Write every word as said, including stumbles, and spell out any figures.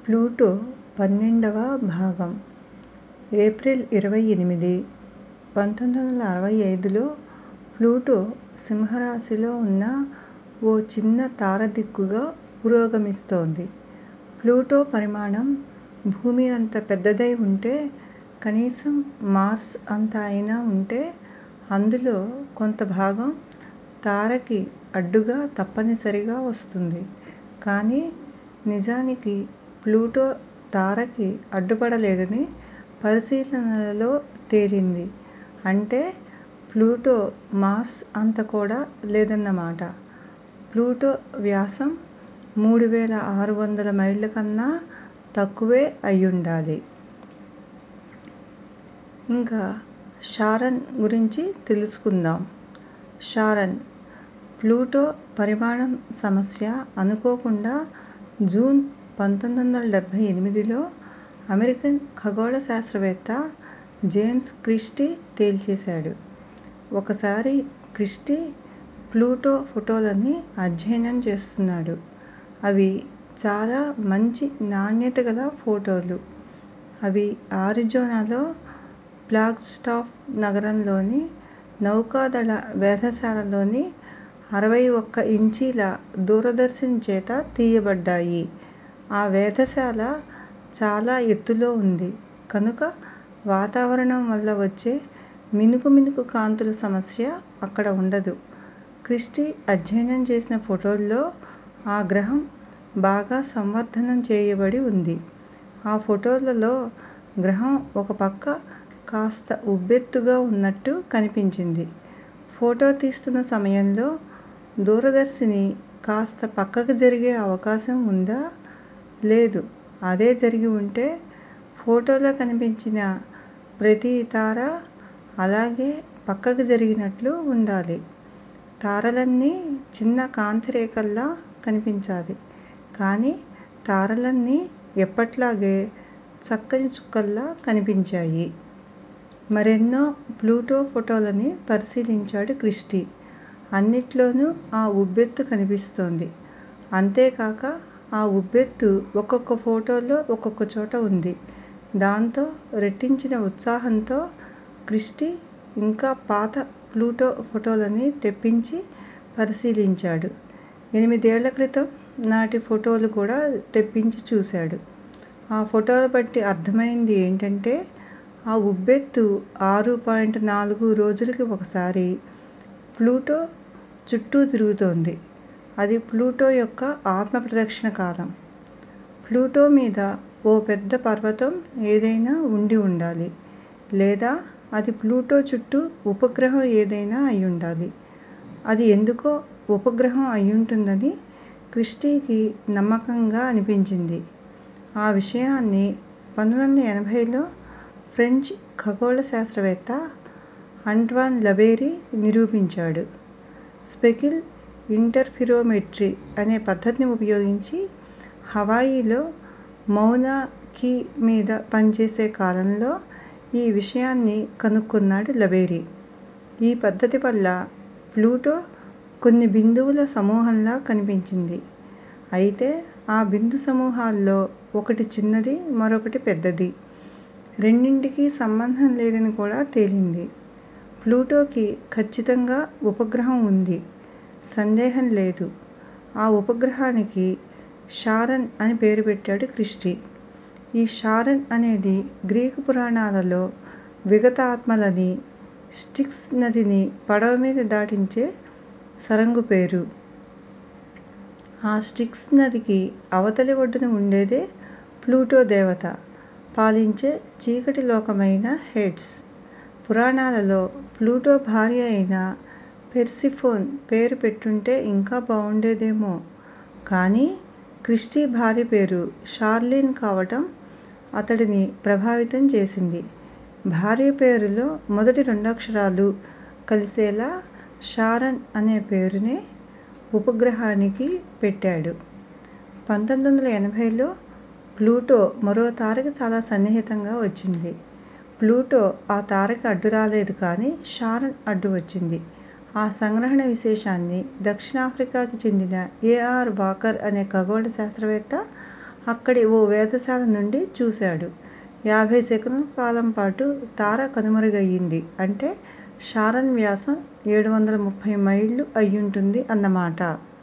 Pluto పన్నెండవ భాగం April ఇరవై ఎనిమిది పంతొమ్మిది వందల అరవై ఐదులో ప్లూటో సింహరాశిలో ఉన్న ఓ చిన్న తారాదిక్కుగా పురోగమిస్తోంది. ప్లూటో పరిమాణం భూమి అంత పెద్దదై ఉంటే, కనీసం మార్స్ అంత అయినా ఉంటే, అందులో కొంత భాగం తారకి అడ్డుగా తప్పనిసరిగా వస్తుంది. కానీ నిజానికి ప్లూటో తారకి అడ్డుపడలేదని పరిశీలనలలో తేలింది. అంటే ప్లూటో మార్స్ అంత కూడా లేదన్నమాట. ప్లూటో వ్యాసం మూడు వేల ఆరు వందల మైళ్ళ కన్నా తక్కువే అయ్యుండాలి. ఇంకా షారన్ గురించి తెలుసుకుందాం. షారన్ ప్లూటో పరిమాణం సమస్య అనుకోకుండా జూన్ పంతొమ్మిది వందల డెబ్బై ఎనిమిదిలో అమెరికన్ ఖగోళ శాస్త్రవేత్త జేమ్స్ క్రిస్టీ తేల్చేశాడు. ఒకసారి క్రిస్టీ ప్లూటో ఫోటోలని అధ్యయనం చేస్తున్నాడు. అవి చాలా మంచి నాణ్యత గల ఫోటోలు. అవి ఆరిజోనాలో ఫ్లాగ్స్టాఫ్ నగరంలోని నౌకాదళ వేధశాలలోని అరవై ఒక్క ఇంచీల దూరదర్శిని చేత తీయబడ్డాయి. ఆ వేధశాల చాలా ఎత్తులో ఉంది కనుక వాతావరణం వల్ల వచ్చే మినుకు మినుకు కాంతుల సమస్య అక్కడ ఉండదు. క్రిస్టీ అధ్యయనం చేసిన ఫోటోల్లో ఆ గ్రహం బాగా సంవర్ధనం చేయబడి ఉంది. ఆ ఫోటోలలో గ్రహం ఒక పక్క కాస్త ఉబ్బెత్తుగా ఉన్నట్టు కనిపించింది. ఫోటో తీస్తున్న సమయంలో దూరదర్శిని కాస్త పక్కకి జరిగే అవకాశం ఉందా? లేదు. అదే జరిగి ఉంటే ఫోటోలో కనిపించిన ప్రతి తార అలాగే పక్కకి జరిగినట్లు ఉండాలి. తారలన్నీ చిన్న కాంతిరేఖల్లా కనిపించాలి. కానీ తారలన్నీ ఎప్పట్లాగే చక్కని చుక్కల్లా కనిపించాయి. మరెన్నో ప్లూటో ఫోటోలని పరిశీలించాడు క్రిస్టీ. అన్నిట్లోనూ ఆ ఉబ్బెత్తు కనిపిస్తోంది. అంతేకాక ఆ ఉబ్బెత్తు ఒక్కొక్క ఫోటోలో ఒక్కొక్క చోట ఉంది. దాంతో రెట్టించిన ఉత్సాహంతో క్రిస్టీ ఇంకా పాత ప్లూటో ఫోటోలని తెప్పించి పరిశీలించాడు. ఎనిమిదేళ్ల క్రితం నాటి ఫోటోలు కూడా తెప్పించి చూశాడు. ఆ ఫోటోల బట్టి అర్థమైంది ఏంటంటే, ఆ ఉబ్బెత్తు ఆరు పాయింట్ నాలుగు రోజులకి ఒకసారి ప్లూటో చుట్టూ తిరుగుతోంది. అది ప్లూటో యొక్క ఆత్మప్రదక్షిణ కాలం. ప్లూటో మీద ఓ పెద్ద పర్వతం ఏదైనా ఉండి ఉండాలి. లేదా అది ప్లూటో చుట్టూ ఉపగ్రహం ఏదైనా అయ్యుండాలి. అది ఎందుకో ఉపగ్రహం అయ్యుంటుందని క్రిస్టీకి నమ్మకంగా అనిపించింది. ఆ విషయాన్ని పంతొమ్మిది వందల ఎనభైలో ఫ్రెంచ్ ఖగోళ శాస్త్రవేత్త అంట్వాన్ లబేరీ నిరూపించాడు. స్పెకిల్ ఇంటర్ఫిరోమెట్రీ అనే పద్ధతిని ఉపయోగించి హవాయిలో మౌనా కీ మీద పనిచేసే కాలంలో ఈ విషయాన్ని కనుక్కున్నాడు లబేరీ. ఈ పద్ధతి వల్ల ప్లూటో కొన్ని బిందువుల సమూహంలా కనిపించింది. అయితే ఆ బిందు సమూహాల్లో ఒకటి చిన్నది, మరొకటి పెద్దది. రెండింటికీ సంబంధం లేదని కూడా తేలింది. ప్లూటోకి ఖచ్చితంగా ఉపగ్రహం ఉంది. సందేహం లేదు. ఆ ఉపగ్రహానికి షారన్ అని పేరు పెట్టాడు క్రిస్టీ. ఈ షారన్ అనేది గ్రీకు పురాణాలలో విగతాత్మలని, స్టిక్స్ నదిని పడవ మీద దాటించే సరంగు పేరు. ఆ స్టిక్స్ నదికి అవతలి ఒడ్డున ఉండేదే ప్లూటో దేవత పాలించే చీకటి లోకమైన హేడ్స్. పురాణాలలో ప్లూటో భార్య అయిన పెర్సిఫోన్ పేరు పెట్టుంటే ఇంకా బావుండేదేమో. కానీ క్రిస్టీ భార్య పేరు షార్లీన్ కావటం అతడిని ప్రభావితం చేసింది. భార్య పేరులో మొదటి రెండక్షరాలు కలిసేలా షారన్ అనే పేరునే ఉపగ్రహానికి పెట్టాడు. పంతొమ్మిది వందల ఎనభైలో ప్లూటో మరో తారకి చాలా సన్నిహితంగా వచ్చింది. ప్లూటో ఆ తారకి అడ్డు రాలేదు కానీ షారన్ అడ్డు వచ్చింది. ఆ సంగ్రహణ విశేషాన్ని దక్షిణాఫ్రికాకి చెందిన ఏ ఆర్ వాకర్ అనే ఖగోళ శాస్త్రవేత్త అక్కడి ఓ వేధశాల నుండి చూశాడు. యాభై సెకన్ల కాలం పాటు తార కనుమరుగయింది అంటే షారన్ వ్యాసం ఏడు వందల ముప్పై మైళ్ళు అయ్యుంటుంది అన్నమాట.